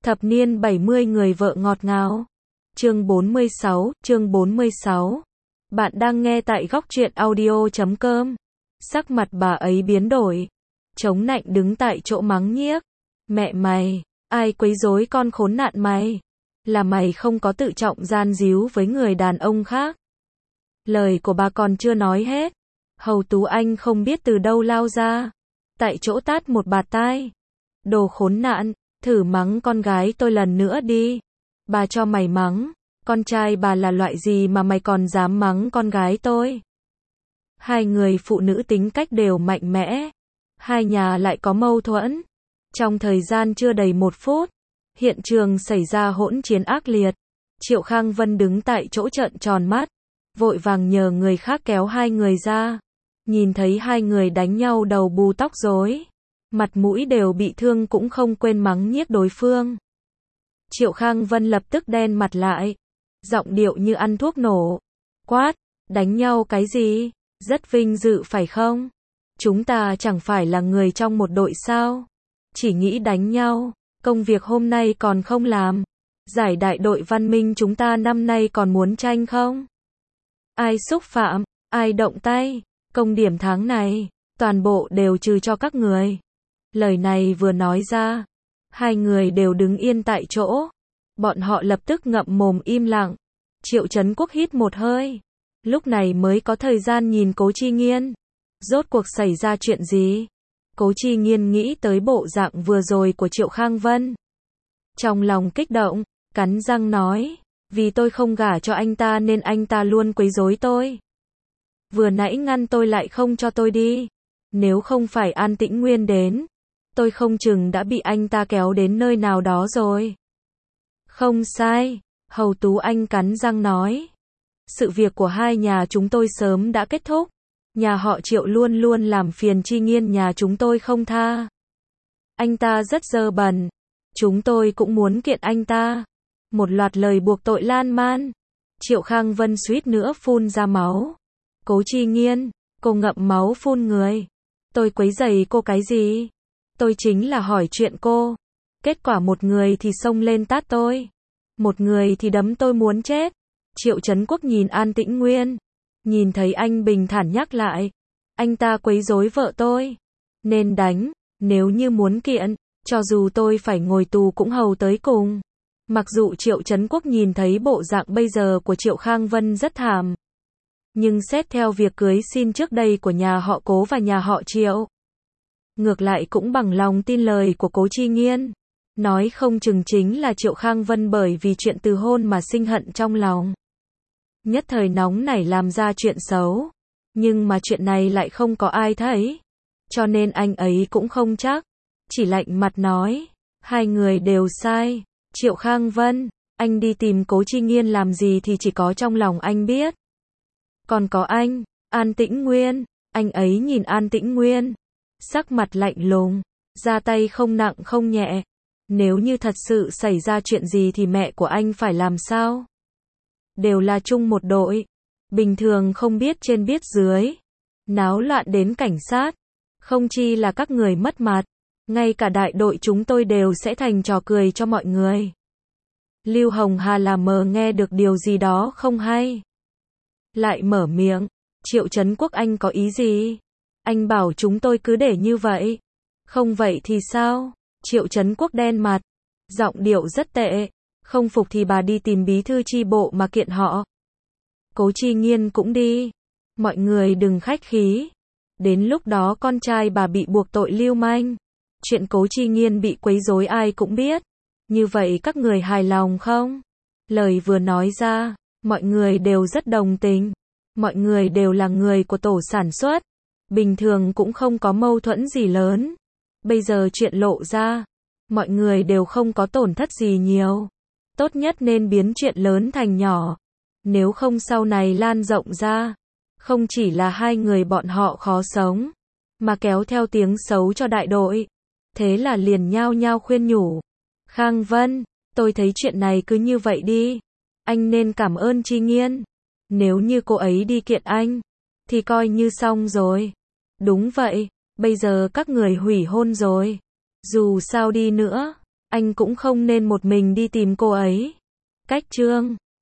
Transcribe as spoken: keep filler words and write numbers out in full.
Thập niên bảy mươi người vợ ngọt ngào. Chương bốn mươi sáu, chương bốn mươi sáu. Bạn đang nghe tại góc truyện audio chấm com. Sắc mặt bà ấy biến đổi. Chống nạnh đứng tại chỗ mắng nhiếc. Mẹ mày, ai quấy rối con khốn nạn mày? Là mày không có tự trọng gian díu với người đàn ông khác. Lời của bà còn chưa nói hết. Hầu Tú Anh không biết từ đâu lao ra. Tại chỗ tát một bạt tai. Đồ khốn nạn, thử mắng con gái tôi lần nữa đi. Bà cho mày mắng. Con trai bà là loại gì mà mày còn dám mắng con gái tôi? Hai người phụ nữ tính cách đều mạnh mẽ. Hai nhà lại có mâu thuẫn. Trong thời gian chưa đầy một phút, hiện trường xảy ra hỗn chiến ác liệt. Triệu Khang Vân đứng tại chỗ trợn tròn mắt, vội vàng nhờ người khác kéo hai người ra. Nhìn thấy hai người đánh nhau đầu bù tóc rối, mặt mũi đều bị thương cũng không quên mắng nhiếc đối phương. Triệu Khang Vân lập tức đen mặt lại, giọng điệu như ăn thuốc nổ, quát, đánh nhau cái gì? Rất vinh dự phải không? Chúng ta chẳng phải là người trong một đội sao? Chỉ nghĩ đánh nhau, công việc hôm nay còn không làm. Giải đại đội văn minh chúng ta năm nay còn muốn tranh không? Ai xúc phạm, ai động tay, công điểm tháng này, toàn bộ đều trừ cho các người. Lời này vừa nói ra, hai người đều đứng yên tại chỗ. Bọn họ lập tức ngậm mồm im lặng. Triệu Chấn Quốc hít một hơi. Lúc này mới có thời gian nhìn Cố Chi Nghiên. Rốt cuộc xảy ra chuyện gì? Cố Chi Nghiên nghĩ tới bộ dạng vừa rồi của Triệu Khang Vân. Trong lòng kích động, cắn răng nói, vì tôi không gả cho anh ta nên anh ta luôn quấy rối tôi. Vừa nãy ngăn tôi lại không cho tôi đi. Nếu không phải An Tĩnh Nguyên đến, tôi không chừng đã bị anh ta kéo đến nơi nào đó rồi. Không sai, Hầu Tú Anh cắn răng nói. Sự việc của hai nhà chúng tôi sớm đã kết thúc. Nhà họ Triệu luôn luôn làm phiền Chi Nghiên nhà chúng tôi không tha. Anh ta rất dơ bẩn. Chúng tôi cũng muốn kiện anh ta. Một loạt lời buộc tội lan man. Triệu Khang Vân suýt nữa phun ra máu. Cố Chi Nghiên, cô ngậm máu phun người. Tôi quấy rầy cô cái gì? Tôi chính là hỏi chuyện cô. Kết quả một người thì xông lên tát tôi. Một người thì đấm tôi muốn chết. Triệu Chấn Quốc nhìn An Tĩnh Nguyên. Nhìn thấy anh bình thản nhắc lại. Anh ta quấy rối vợ tôi. Nên đánh, nếu như muốn kiện, cho dù tôi phải ngồi tù cũng hầu tới cùng. Mặc dù Triệu Chấn Quốc nhìn thấy bộ dạng bây giờ của Triệu Khang Vân rất thảm. Nhưng xét theo việc cưới xin trước đây của nhà họ Cố và nhà họ Triệu, ngược lại cũng bằng lòng tin lời của Cố Chi Nghiên. Nói không chừng chính là Triệu Khang Vân bởi vì chuyện từ hôn mà sinh hận trong lòng. Nhất thời nóng nảy làm ra chuyện xấu. Nhưng mà chuyện này lại không có ai thấy. Cho nên anh ấy cũng không chắc. Chỉ lạnh mặt nói. Hai người đều sai. Triệu Khang Vân, anh đi tìm Cố Chi Nghiên làm gì thì chỉ có trong lòng anh biết. Còn có anh, An Tĩnh Nguyên. Anh ấy nhìn An Tĩnh Nguyên. Sắc mặt lạnh lùng. Ra tay không nặng không nhẹ. Nếu như thật sự xảy ra chuyện gì thì mẹ của anh phải làm sao? Đều là chung một đội. Bình thường không biết trên biết dưới. Náo loạn đến cảnh sát. Không chi là các người mất mặt. Ngay cả đại đội chúng tôi đều sẽ thành trò cười cho mọi người. Lưu Hồng Hà là mờ nghe được điều gì đó không hay. Lại mở miệng. Triệu Chấn Quốc anh có ý gì? Anh bảo chúng tôi cứ để như vậy. Không vậy thì sao? Triệu Chấn Quốc đen mặt. Giọng điệu rất tệ. Không phục thì bà đi tìm bí thư chi bộ mà kiện họ. Cố Chi Nghiên cũng đi. Mọi người đừng khách khí. Đến lúc đó con trai bà bị buộc tội lưu manh. Chuyện Cố Chi Nghiên bị quấy rối ai cũng biết. Như vậy các người hài lòng không? Lời vừa nói ra, mọi người đều rất đồng tình. Mọi người đều là người của tổ sản xuất. Bình thường cũng không có mâu thuẫn gì lớn. Bây giờ chuyện lộ ra, mọi người đều không có tổn thất gì nhiều. Tốt nhất nên biến chuyện lớn thành nhỏ. Nếu không sau này lan rộng ra, không chỉ là hai người bọn họ khó sống, mà kéo theo tiếng xấu cho đại đội. Thế là liền nhao nhao khuyên nhủ. Khang Vân, tôi thấy chuyện này cứ như vậy đi. Anh nên cảm ơn Chi Nghiên. Nếu như cô ấy đi kiện anh, thì coi như xong rồi. Đúng vậy, bây giờ các người hủy hôn rồi. Dù sao đi nữa, Anh cũng không nên một mình đi tìm cô ấy. Cách chương